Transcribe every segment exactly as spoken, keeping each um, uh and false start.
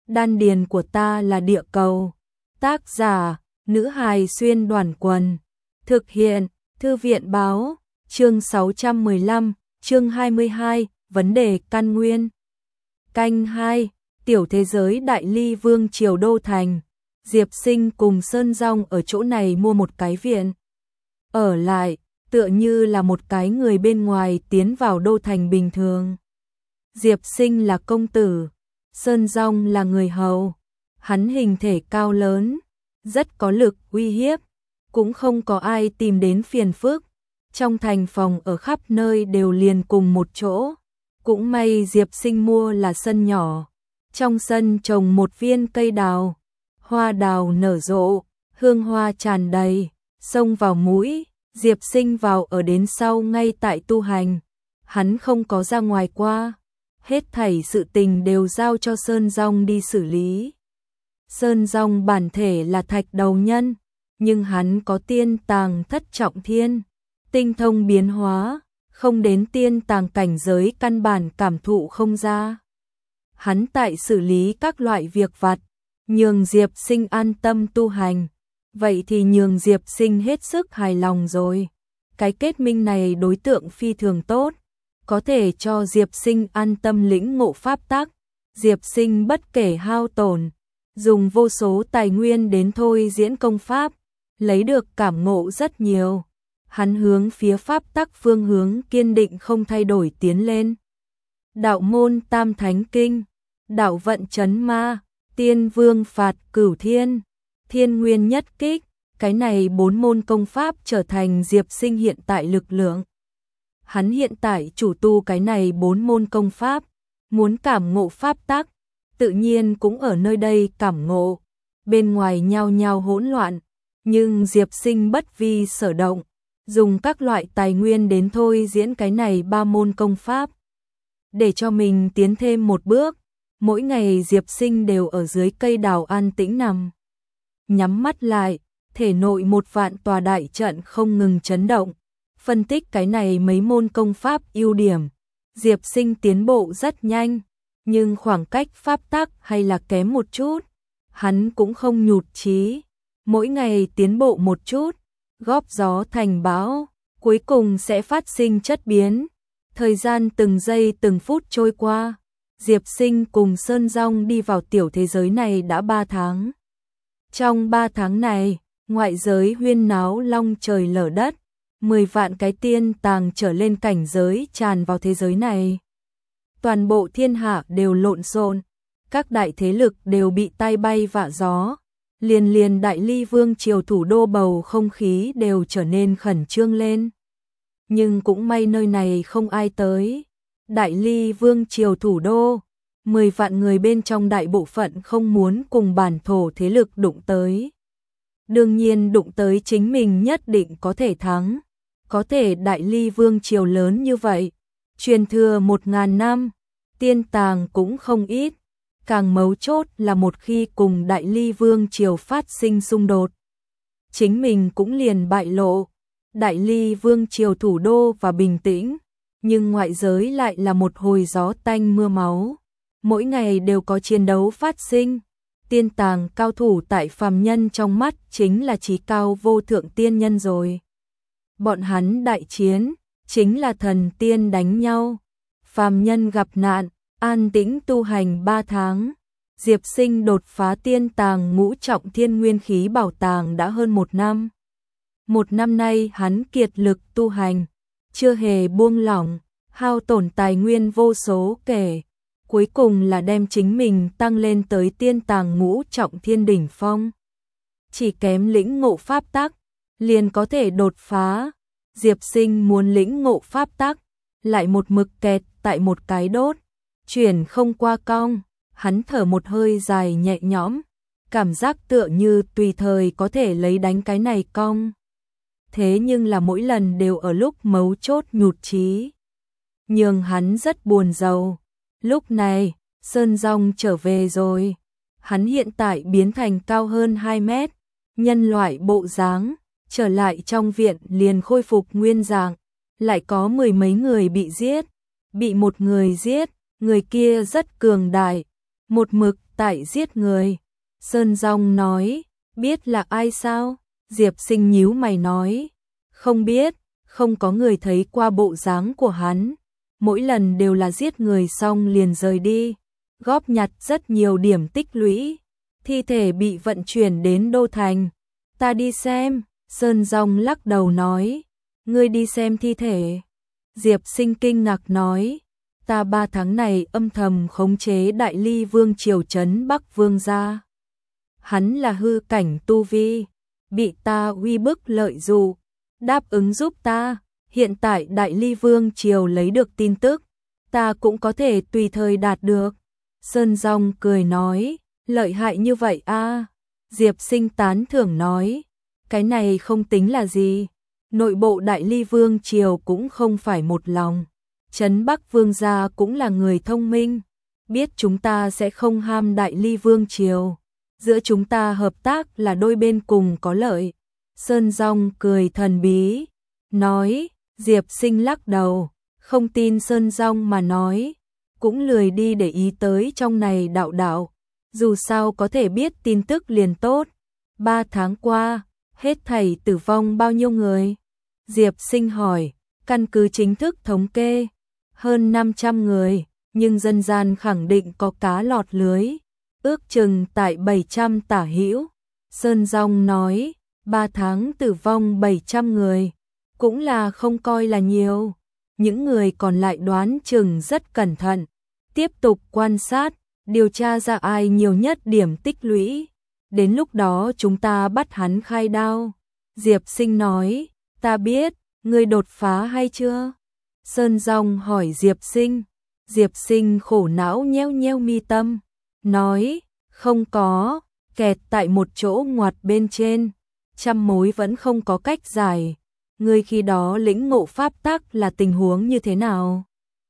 Đan điền của ta là địa cầu. Tác giả, nữ hài xuyên đoàn quần. Thực hiện, Thư viện báo, chương sáu trăm mười lăm, chương hai mươi hai, vấn đề căn nguyên. Canh hai, tiểu thế giới Đại Ly Vương triều đô thành. Diệp Sinh cùng Sơn Dong ở chỗ này mua một cái viện. Ở lại, tựa như là một cái người bên ngoài tiến vào đô thành bình thường. Diệp Sinh là công tử, Sơn Dong là người hầu. Hắn hình thể cao lớn, rất có lực uy hiếp, cũng không có ai tìm đến phiền phức. Trong thành phòng ở khắp nơi đều liền cùng một chỗ. Cũng may Diệp Sinh mua là sân nhỏ. Trong sân trồng một viên cây đào. Hoa đào nở rộ, hương hoa tràn đầy, xông vào mũi. Diệp Sinh vào ở đến sau ngay tại tu hành. Hắn không có ra ngoài qua. Hết thảy sự tình đều giao cho Sơn Dong đi xử lý. Sơn Dong bản thể là thạch đầu nhân, nhưng hắn có tiên tàng thất trọng thiên, tinh thông biến hóa, không đến tiên tàng cảnh giới căn bản cảm thụ không ra. Hắn tại xử lý các loại việc vặt, nhường Diệp Sinh an tâm tu hành, vậy thì nhường Diệp Sinh hết sức hài lòng rồi. Cái kết minh này đối tượng phi thường tốt, có thể cho Diệp Sinh an tâm lĩnh ngộ pháp tắc. Diệp Sinh bất kể hao tổn, dùng vô số tài nguyên đến thôi diễn công pháp, lấy được cảm ngộ rất nhiều. Hắn hướng phía pháp tắc phương hướng kiên định không thay đổi tiến lên. Đạo môn Tam Thánh Kinh, đạo vận chấn ma, tiên vương phạt cửu thiên, thiên nguyên nhất kích, cái này bốn môn công pháp trở thành Diệp Sinh hiện tại lực lượng. Hắn hiện tại chủ tu cái này bốn môn công pháp, muốn cảm ngộ pháp tắc, tự nhiên cũng ở nơi đây cảm ngộ. Bên ngoài nhao nhao hỗn loạn, nhưng Diệp Sinh bất vi sở động, dùng các loại tài nguyên đến thôi diễn cái này ba môn công pháp. Để cho mình tiến thêm một bước, mỗi ngày Diệp Sinh đều ở dưới cây đào an tĩnh nằm. Nhắm mắt lại, thể nội một vạn tòa đại trận không ngừng chấn động. Phân tích cái này mấy môn công pháp ưu điểm, Diệp Sinh tiến bộ rất nhanh, nhưng khoảng cách pháp tắc hay là kém một chút. Hắn cũng không nhụt chí, mỗi ngày tiến bộ một chút, góp gió thành bão, cuối cùng sẽ phát sinh chất biến. Thời gian từng giây từng phút trôi qua, Diệp Sinh cùng Sơn Dong đi vào tiểu thế giới này đã ba tháng. Trong ba tháng này, ngoại giới huyên náo long trời lở đất, mười vạn cái tiên tàng trở lên cảnh giới tràn vào thế giới này. Toàn bộ thiên hạ đều lộn xộn, các đại thế lực đều bị tai bay vạ gió, liền liền Đại Ly Vương triều thủ đô bầu không khí đều trở nên khẩn trương lên. Nhưng cũng may nơi này không ai tới. Đại Ly Vương triều thủ đô, mười vạn người bên trong đại bộ phận không muốn cùng bản thổ thế lực đụng tới. Đương nhiên đụng tới chính mình nhất định có thể thắng. Có thể Đại Ly Vương triều lớn như vậy, truyền thừa một ngàn năm, tiên tàng cũng không ít. Càng mấu chốt là một khi cùng Đại Ly Vương triều phát sinh xung đột, chính mình cũng liền bại lộ. Đại Ly Vương triều thủ đô và bình tĩnh, nhưng ngoại giới lại là một hồi gió tanh mưa máu. Mỗi ngày đều có chiến đấu phát sinh. Tiên tàng cao thủ tại phàm nhân trong mắt chính là chí cao vô thượng tiên nhân rồi. Bọn hắn đại chiến, chính là thần tiên đánh nhau. Phàm nhân gặp nạn, an tĩnh tu hành ba tháng. Diệp Sinh đột phá tiên tàng ngũ trọng thiên nguyên khí bảo tàng đã hơn một năm. Một năm nay hắn kiệt lực tu hành, chưa hề buông lỏng, hao tổn tài nguyên vô số kể. Cuối cùng là đem chính mình tăng lên tới tiên tàng ngũ trọng thiên đỉnh phong. Chỉ kém lĩnh ngộ pháp tắc, liền có thể đột phá. Diệp Sinh muốn lĩnh ngộ pháp tắc, lại một mực kẹt tại một cái đốt, chuyển không qua cong. Hắn thở một hơi dài nhẹ nhõm, cảm giác tựa như tùy thời có thể lấy đánh cái này cong. Thế nhưng là mỗi lần đều ở lúc mấu chốt nhụt chí, nhường hắn rất buồn rầu. Lúc này, Sơn Dong trở về rồi. Hắn hiện tại biến thành cao hơn hai mét, nhân loại bộ dáng, trở lại trong viện liền khôi phục nguyên dạng. Lại có mười mấy người bị giết, bị một người giết, người kia rất cường đại, một mực tại giết người. Sơn Dòng nói, biết là ai sao? Diệp Sinh nhíu mày nói, không biết, không có người thấy qua bộ dáng của hắn. Mỗi lần đều là giết người xong liền rời đi, góp nhặt rất nhiều điểm tích lũy. Thi thể bị vận chuyển đến Đô Thành. Ta đi xem, Sơn Dòng lắc đầu nói, ngươi đi xem thi thể. Diệp Sinh kinh ngạc nói, ta ba tháng này âm thầm khống chế Đại Ly Vương triều trấn Bắc Vương gia. Hắn là hư cảnh tu vi, bị ta uy bức lợi dụ, đáp ứng giúp ta. Hiện tại Đại Ly Vương triều lấy được tin tức, ta cũng có thể tùy thời đạt được. Sơn Dòng cười nói, lợi hại như vậy a. À? Diệp Sinh tán thưởng nói, cái này không tính là gì. Nội bộ Đại Ly Vương triều cũng không phải một lòng. Trấn Bắc Vương gia cũng là người thông minh, biết chúng ta sẽ không ham Đại Ly Vương triều. Giữa chúng ta hợp tác là đôi bên cùng có lợi. Sơn Dòng cười thần bí, nói. Diệp Sinh lắc đầu, không tin Sơn Dòng mà nói, cũng lười đi để ý tới trong này đạo đạo. Dù sao có thể biết tin tức liền tốt. Ba tháng qua, hết thảy tử vong bao nhiêu người? Diệp Sinh hỏi, căn cứ chính thức thống kê, hơn năm trăm người, nhưng dân gian khẳng định có cá lọt lưới, ước chừng tại bảy trăm tả hữu. Sơn Dòng nói, ba tháng tử vong bảy trăm người, cũng là không coi là nhiều. Những người còn lại đoán chừng rất cẩn thận, tiếp tục quan sát, điều tra ra ai nhiều nhất điểm tích lũy. Đến lúc đó chúng ta bắt hắn khai đao. Diệp Sinh nói, ta biết, ngươi đột phá hay chưa? Sơn Dòng hỏi Diệp Sinh. Diệp Sinh khổ não nheo nheo mi tâm, nói, không có, kẹt tại một chỗ ngoặt bên trên, trăm mối vẫn không có cách giải. Ngươi khi đó lĩnh ngộ pháp tắc là tình huống như thế nào?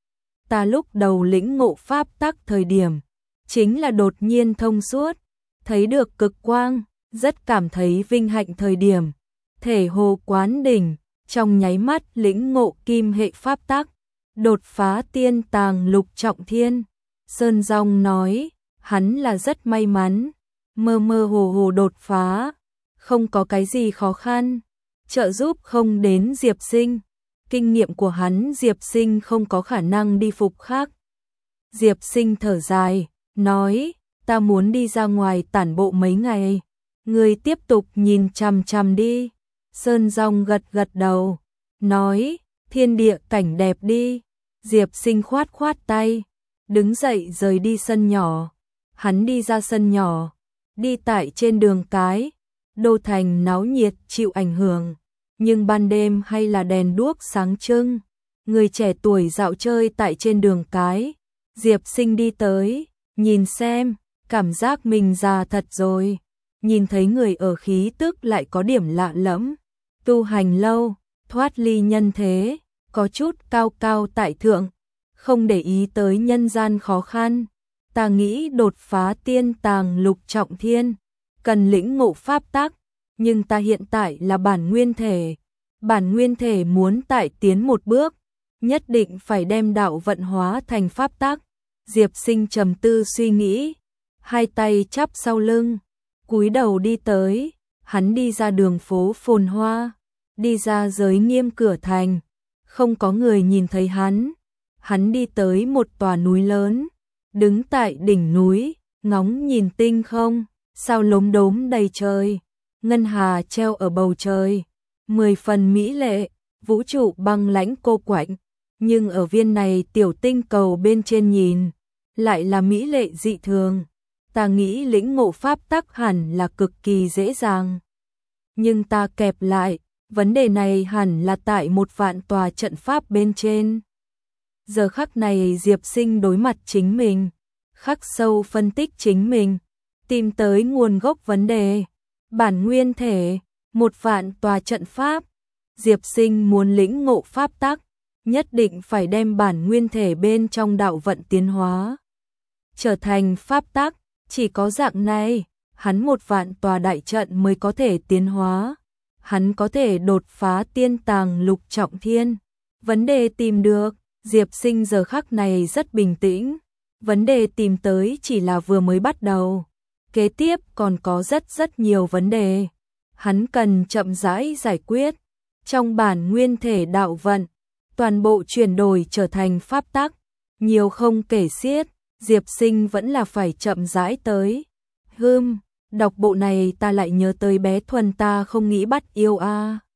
Ta lúc đầu lĩnh ngộ pháp tắc thời điểm, chính là đột nhiên thông suốt, thấy được cực quang, rất cảm thấy vinh hạnh thời điểm, thể hồ quán đỉnh, trong nháy mắt lĩnh ngộ kim hệ pháp tắc, đột phá tiên tàng lục trọng thiên. Sơn Dòng nói, hắn là rất may mắn, mơ mơ hồ hồ đột phá, không có cái gì khó khăn, trợ giúp không đến Diệp Sinh. Kinh nghiệm của hắn Diệp Sinh không có khả năng đi phục khác. Diệp Sinh thở dài, nói, ta muốn đi ra ngoài tản bộ mấy ngày, ngươi tiếp tục nhìn chằm chằm đi. Sơn Dòng gật gật đầu, nói, thiên địa cảnh đẹp đi. Diệp Sinh khoát khoát tay, đứng dậy rời đi sân nhỏ. Hắn đi ra sân nhỏ, đi tại trên đường cái. Đô thành náo nhiệt chịu ảnh hưởng, nhưng ban đêm hay là đèn đuốc sáng trưng. Người trẻ tuổi dạo chơi tại trên đường cái. Diệp Sinh đi tới, nhìn xem, cảm giác mình già thật rồi. Nhìn thấy người ở khí tức lại có điểm lạ lẫm, tu hành lâu, thoát ly nhân thế, có chút cao cao tại thượng, không để ý tới nhân gian khó khăn. Ta nghĩ đột phá tiên tàng lục trọng thiên, cần lĩnh ngộ pháp tắc, nhưng ta hiện tại là bản nguyên thể. Bản nguyên thể muốn tại tiến một bước, nhất định phải đem đạo vận hóa thành pháp tắc. Diệp Sinh trầm tư suy nghĩ, hai tay chắp sau lưng, cúi đầu đi tới. Hắn đi ra đường phố phồn hoa, đi ra giới nghiêm cửa thành, không có người nhìn thấy hắn. Hắn đi tới một tòa núi lớn, đứng tại đỉnh núi, ngóng nhìn tinh không, sao lốm đốm đầy trời, ngân hà treo ở bầu trời, mười phần mỹ lệ, vũ trụ băng lãnh cô quạnh, nhưng ở viên này tiểu tinh cầu bên trên nhìn, lại là mỹ lệ dị thường. Ta nghĩ lĩnh ngộ pháp tắc hẳn là cực kỳ dễ dàng, nhưng ta kẹp lại, vấn đề này hẳn là tại một vạn tòa trận pháp bên trên. Giờ khắc này Diệp Sinh đối mặt chính mình, khắc sâu phân tích chính mình, tìm tới nguồn gốc vấn đề. Bản nguyên thể, một vạn tòa trận pháp. Diệp Sinh muốn lĩnh ngộ pháp tắc, nhất định phải đem bản nguyên thể bên trong đạo vận tiến hóa, trở thành pháp tắc. Chỉ có dạng này, hắn một vạn tòa đại trận mới có thể tiến hóa. Hắn có thể đột phá tiên tàng lục trọng thiên. Vấn đề tìm được, Diệp Sinh giờ khắc này rất bình tĩnh. vấn đề tìm tới chỉ là vừa mới bắt đầu. Kế tiếp còn có rất rất nhiều vấn đề. Hắn cần chậm rãi giải quyết. Trong bản nguyên thể đạo vận, toàn bộ chuyển đổi trở thành pháp tắc, nhiều không kể xiết, Diệp Sinh vẫn là phải chậm rãi tới. Hừm, đọc bộ này ta lại nhớ tới bé Thuần ta không nghĩ bắt yêu a.